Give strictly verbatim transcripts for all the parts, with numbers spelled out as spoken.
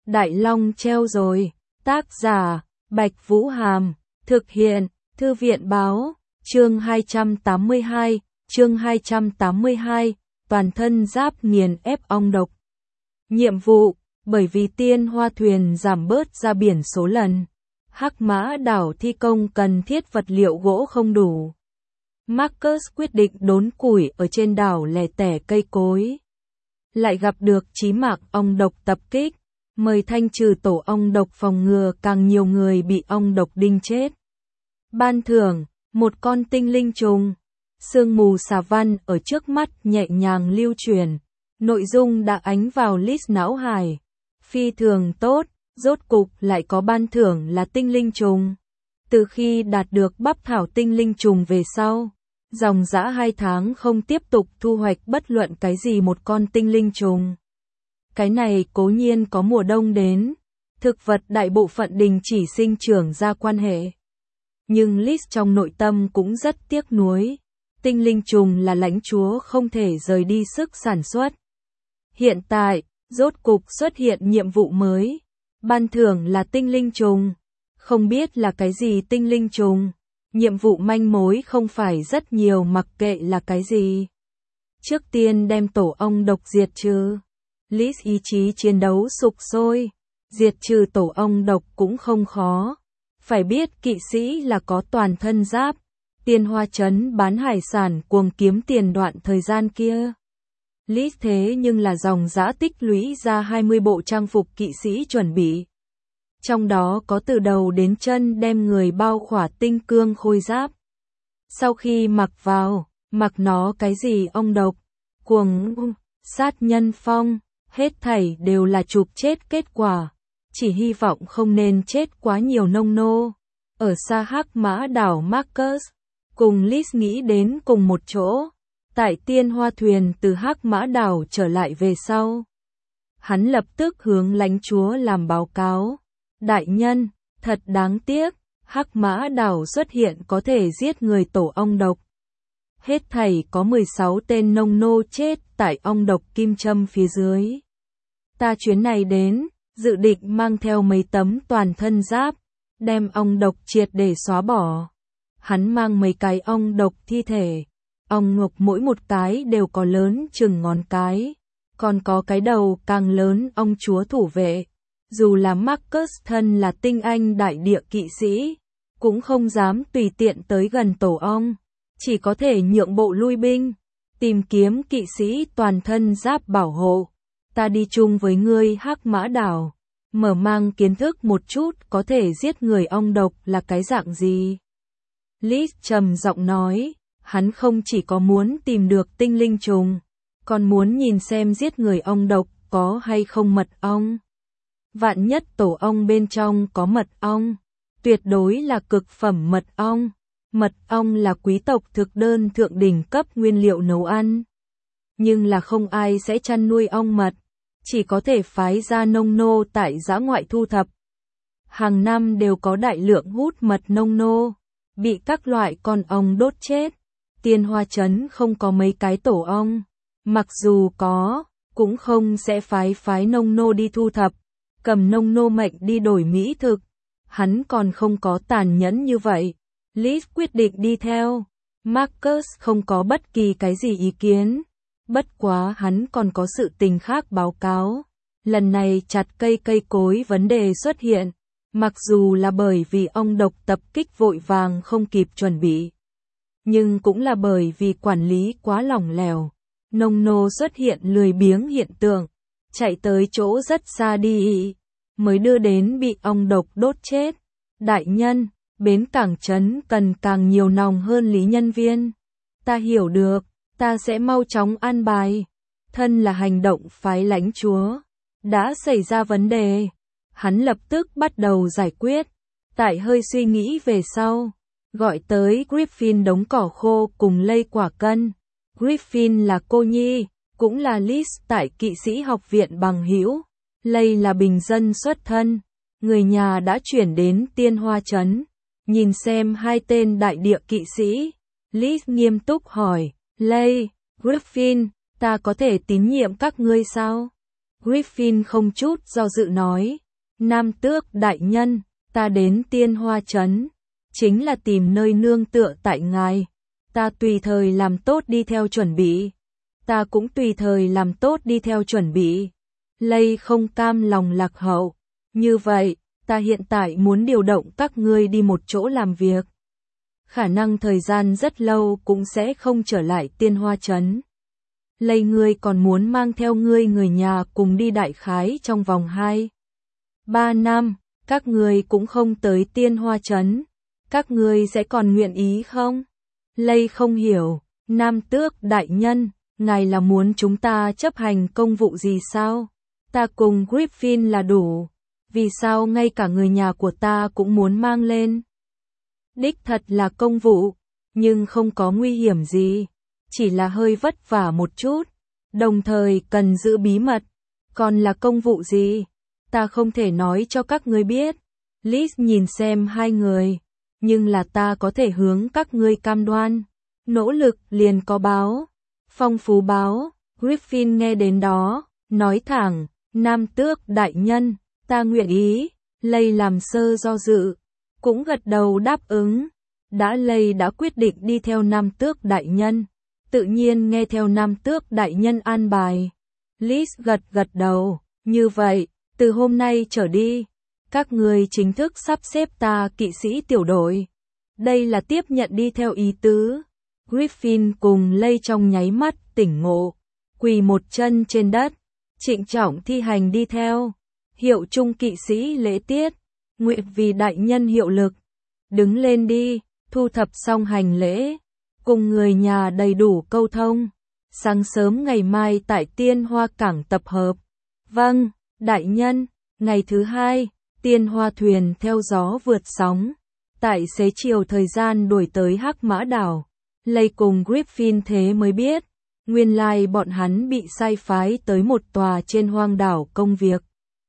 Đại Long treo rồi. Tác giả, Bạch Vũ Hàm. Thực hiện, Thư viện Báo. Chương hai trăm tám mươi hai, chương hai trăm tám mươi hai, toàn thân giáp nghiền ép ong độc. Nhiệm vụ, bởi vì tiên hoa thuyền giảm bớt ra biển số lần, Hắc Mã đảo thi công cần thiết vật liệu gỗ không đủ. Marcus quyết định đốn củi ở trên đảo lẻ tẻ cây cối. Lại gặp được chí mạng ong độc tập kích, mời thanh trừ tổ ong độc phòng ngừa càng nhiều người bị ong độc đinh chết. Ban thưởng, một con tinh linh trùng. Sương mù xà văn ở trước mắt nhẹ nhàng lưu truyền. Nội dung đã ánh vào list não hải. Phi thường tốt, rốt cục lại có ban thưởng là tinh linh trùng. Từ khi đạt được bắp thảo tinh linh trùng về sau, dòng dã hai tháng không tiếp tục thu hoạch bất luận cái gì một con tinh linh trùng. Cái này cố nhiên có mùa đông đến, thực vật đại bộ phận đình chỉ sinh trưởng ra quan hệ. Nhưng Liz trong nội tâm cũng rất tiếc nuối. Tinh linh trùng là lãnh chúa không thể rời đi sức sản xuất. Hiện tại, rốt cục xuất hiện nhiệm vụ mới. Ban thưởng là tinh linh trùng. Không biết là cái gì tinh linh trùng. Nhiệm vụ manh mối không phải rất nhiều mặc kệ là cái gì. Trước tiên đem tổ ong độc diệt trừ. Liz ý chí chiến đấu sục sôi. Diệt trừ tổ ong độc cũng không khó. Phải biết kỵ sĩ là có toàn thân giáp. Tiên Hoa Trấn bán hải sản cuồng kiếm tiền đoạn thời gian kia. Liz thế nhưng là dòng dã tích lũy ra hai mươi bộ trang phục kỵ sĩ chuẩn bị. Trong đó có từ đầu đến chân đem người bao khỏa tinh cương khôi giáp. Sau khi mặc vào, mặc nó cái gì ong độc, cuồng, sát nhân phong, hết thảy đều là chụp chết kết quả. Chỉ hy vọng không nên chết quá nhiều nông nô. Ở xa Hắc Mã đảo Marcus, cùng Liz nghĩ đến cùng một chỗ. Tại tiên hoa thuyền từ Hắc Mã đảo trở lại về sau. Hắn lập tức hướng lãnh chúa làm báo cáo. Đại nhân, thật đáng tiếc, Hắc Mã đảo xuất hiện có thể giết người tổ ong độc. Hết thảy có mười sáu tên nông nô chết tại ong độc kim châm phía dưới. Ta chuyến này đến, dự định mang theo mấy tấm toàn thân giáp, đem ong độc triệt để xóa bỏ. Hắn mang mấy cái ong độc thi thể. Ong ngục mỗi một cái đều có lớn chừng ngón cái. Còn có cái đầu càng lớn ong chúa thủ vệ. Dù là Marcus thân là tinh anh đại địa kỵ sĩ, cũng không dám tùy tiện tới gần tổ ong. Chỉ có thể nhượng bộ lui binh. Tìm kiếm kỵ sĩ toàn thân giáp bảo hộ. Ta đi chung với ngươi Hắc Mã đảo. Mở mang kiến thức một chút có thể giết người ong độc là cái dạng gì. Liz trầm giọng nói, hắn không chỉ có muốn tìm được tinh linh trùng, còn muốn nhìn xem giết người ong độc có hay không mật ong. Vạn nhất tổ ong bên trong có mật ong, tuyệt đối là cực phẩm mật ong. Mật ong là quý tộc thực đơn thượng đỉnh cấp nguyên liệu nấu ăn. Nhưng là không ai sẽ chăn nuôi ong mật. Chỉ có thể phái ra nông nô tại dã ngoại thu thập. Hàng năm đều có đại lượng hút mật nông nô, bị các loại con ong đốt chết. Tiên Hoa Trấn không có mấy cái tổ ong. Mặc dù có, cũng không sẽ phái phái nông nô đi thu thập, cầm nông nô mệnh đi đổi mỹ thực. Hắn còn không có tàn nhẫn như vậy. Liz quyết định đi theo. Marcus không có bất kỳ cái gì ý kiến. Bất quá hắn còn có sự tình khác báo cáo. Lần này chặt cây cây cối vấn đề xuất hiện. Mặc dù là bởi vì ong độc tập kích vội vàng không kịp chuẩn bị. Nhưng cũng là bởi vì quản lý quá lỏng lẻo. Nông nô xuất hiện lười biếng hiện tượng. Chạy tới chỗ rất xa đi. Mới đưa đến bị ong độc đốt chết. Đại nhân, bến cảng trấn cần càng nhiều nòng hơn lý nhân viên. Ta hiểu được. Ta sẽ mau chóng an bài. Thân là hành động phái lãnh chúa. Đã xảy ra vấn đề. Hắn lập tức bắt đầu giải quyết. Tại hơi suy nghĩ về sau. Gọi tới Griffin đống cỏ khô cùng lây quả cân. Griffin là cô nhi. Cũng là Liz tại kỵ sĩ học viện bằng hữu. Lây là bình dân xuất thân. Người nhà đã chuyển đến Tiên Hoa Trấn. Nhìn xem hai tên đại địa kỵ sĩ. Liz nghiêm túc hỏi. Lây, Griffin, ta có thể tín nhiệm các ngươi sao? Griffin không chút do dự nói. Nam tước đại nhân, ta đến Tiên Hoa Trấn, chính là tìm nơi nương tựa tại ngài. Ta tùy thời làm tốt đi theo chuẩn bị. Ta cũng tùy thời làm tốt đi theo chuẩn bị. Lây không cam lòng lạc hậu. Như vậy, ta hiện tại muốn điều động các ngươi đi một chỗ làm việc. Khả năng thời gian rất lâu cũng sẽ không trở lại Tiên Hoa Trấn. Lây ngươi còn muốn mang theo ngươi người nhà cùng đi đại khái trong vòng hai ba năm, các ngươi cũng không tới Tiên Hoa Trấn. Các ngươi sẽ còn nguyện ý không? Lây không hiểu, Nam tước đại nhân, ngài là muốn chúng ta chấp hành công vụ gì sao? Ta cùng Griffin là đủ. Vì sao ngay cả người nhà của ta cũng muốn mang lên? Đích thật là công vụ, nhưng không có nguy hiểm gì. Chỉ là hơi vất vả một chút, đồng thời cần giữ bí mật. Còn là công vụ gì? Ta không thể nói cho các ngươi biết. Liz nhìn xem hai người, nhưng là ta có thể hướng các ngươi cam đoan. Nỗ lực liền có báo. Phong phú báo. Griffin nghe đến đó, nói thẳng, Nam tước đại nhân, ta nguyện ý. Lây làm sơ do dự, cũng gật đầu đáp ứng. Đã Lây đã quyết định đi theo Nam tước đại nhân, tự nhiên nghe theo Nam tước đại nhân an bài. Liz gật gật đầu, như vậy, từ hôm nay trở đi, các ngươi chính thức sắp xếp ta kỵ sĩ tiểu đội. Đây là tiếp nhận đi theo ý tứ. Griffin cùng Lây trong nháy mắt tỉnh ngộ, quỳ một chân trên đất, trịnh trọng thi hành đi theo. Hiệu trung kỵ sĩ lễ tiết, nguyện vì đại nhân hiệu lực. Đứng lên đi, thu thập xong hành lễ, cùng người nhà đầy đủ câu thông. Sáng sớm ngày mai tại Tiên Hoa Cảng tập hợp. Vâng, đại nhân. Ngày thứ hai, Tiên Hoa thuyền theo gió vượt sóng. Tại xế chiều thời gian đuổi tới Hắc Mã Đảo. Lây cùng Griffin thế mới biết, nguyên lai bọn hắn bị sai phái tới một tòa trên hoang đảo công việc.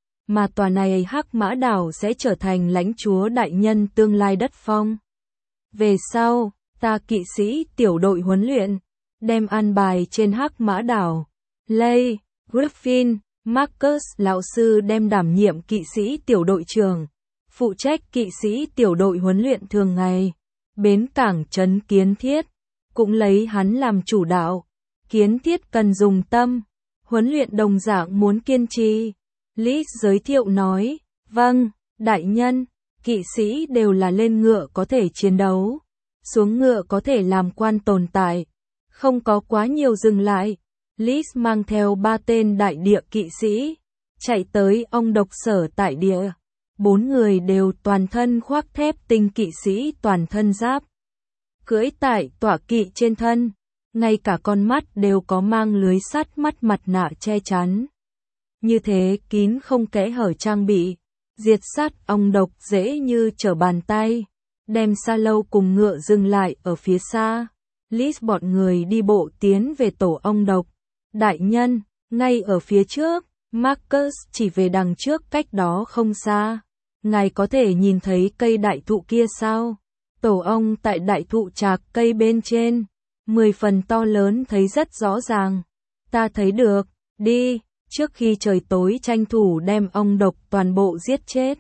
Mà tòa này Hắc Mã Đảo sẽ trở thành lãnh chúa đại nhân tương lai đất phong. Về sau, ta kỵ sĩ tiểu đội huấn luyện, đem an bài trên Hắc Mã Đảo. Lây, Griffin, Marcus lão sư đem đảm nhiệm kỵ sĩ tiểu đội trưởng, phụ trách kỵ sĩ tiểu đội huấn luyện thường ngày. Bến cảng trấn Kiến Thiết, cũng lấy hắn làm chủ đạo. Kiến Thiết cần dùng tâm, huấn luyện đồng dạng muốn kiên trì. Liz giới thiệu nói, vâng, đại nhân, kỵ sĩ đều là lên ngựa có thể chiến đấu, xuống ngựa có thể làm quan tồn tại, không có quá nhiều dừng lại. Liz mang theo ba tên đại địa kỵ sĩ, chạy tới ông độc sở tại địa. Bốn người đều toàn thân khoác thép tinh kỵ sĩ toàn thân giáp. Cưỡi tại tọa kỵ trên thân, ngay cả con mắt đều có mang lưới sắt mắt mặt nạ che chắn. Như thế kín không kẽ hở trang bị, diệt sát ong độc dễ như trở bàn tay. Đem Sa Lâu cùng ngựa dừng lại ở phía xa. Liz bọn người đi bộ tiến về tổ ong độc. Đại nhân, ngay ở phía trước, Marcus chỉ về đằng trước cách đó không xa. Ngài có thể nhìn thấy cây đại thụ kia sao? Tổ ong tại đại thụ trạc cây bên trên, mười phần to lớn thấy rất rõ ràng. Ta thấy được, đi, trước khi trời tối tranh thủ đem ong độc toàn bộ giết chết.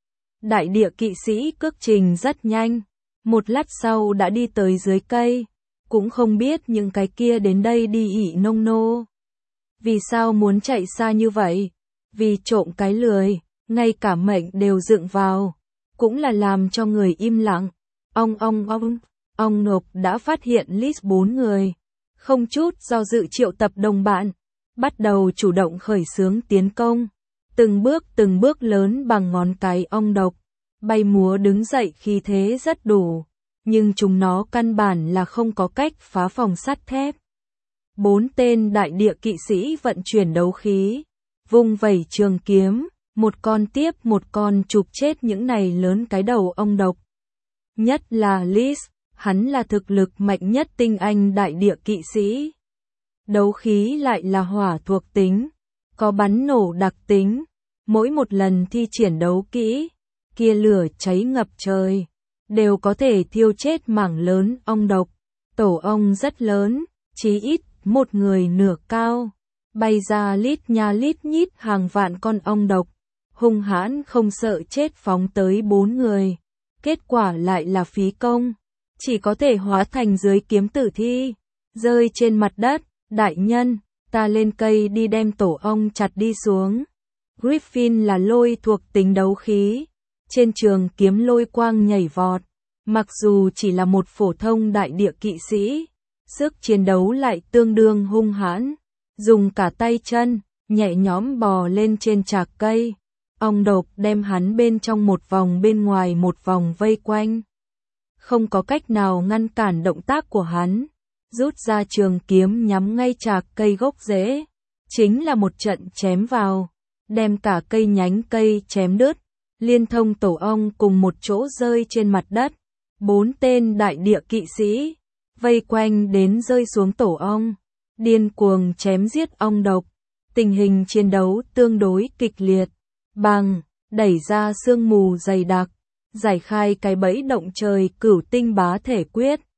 Đại địa kỵ sĩ cước trình rất nhanh, một lát sau đã đi tới dưới cây, cũng không biết những cái kia đến đây đi ỉ nông nô. Vì sao muốn chạy xa như vậy? Vì trộm cái lười, ngay cả mệnh đều dựng vào, cũng là làm cho người im lặng. Ong ong ong, ong nộp đã phát hiện Liz bốn người, không chút do dự triệu tập đồng bạn, bắt đầu chủ động khởi xướng tiến công, từng bước từng bước lớn bằng ngón cái ong độc, bay múa đứng dậy khí thế rất đủ, nhưng chúng nó căn bản là không có cách phá phòng sắt thép. Bốn tên đại địa kỵ sĩ vận chuyển đấu khí, vung vẩy trường kiếm, một con tiếp một con chụp chết những này lớn cái đầu ong độc. Nhất là Liz, hắn là thực lực mạnh nhất tinh anh đại địa kỵ sĩ. Đấu khí lại là hỏa thuộc tính, có bắn nổ đặc tính, mỗi một lần thi triển đấu kỹ, kia lửa cháy ngập trời, đều có thể thiêu chết mảng lớn ong độc. Tổ ong rất lớn, chí ít một người nửa cao, bay ra lít nha lít nhít hàng vạn con ong độc, hung hãn không sợ chết phóng tới bốn người. Kết quả lại là phí công, chỉ có thể hóa thành dưới kiếm tử thi, rơi trên mặt đất. Đại nhân, ta lên cây đi đem tổ ong chặt đi xuống. Griffin là lôi thuộc tính đấu khí, trên trường kiếm lôi quang nhảy vọt, mặc dù chỉ là một phổ thông đại địa kỵ sĩ, sức chiến đấu lại tương đương hung hãn, dùng cả tay chân, nhẹ nhõm bò lên trên trạc cây. Ong độc đem hắn bên trong một vòng bên ngoài một vòng vây quanh. Không có cách nào ngăn cản động tác của hắn, rút ra trường kiếm nhắm ngay trạc cây gốc rễ, chính là một trận chém vào, đem cả cây nhánh cây chém đứt, liên thông tổ ong cùng một chỗ rơi trên mặt đất. Bốn tên đại địa kỵ sĩ vây quanh đến rơi xuống tổ ong, điên cuồng chém giết ong độc. Tình hình chiến đấu tương đối kịch liệt. Bằng, đẩy ra sương mù dày đặc, giải khai cái bẫy động trời cửu tinh bá thể quyết.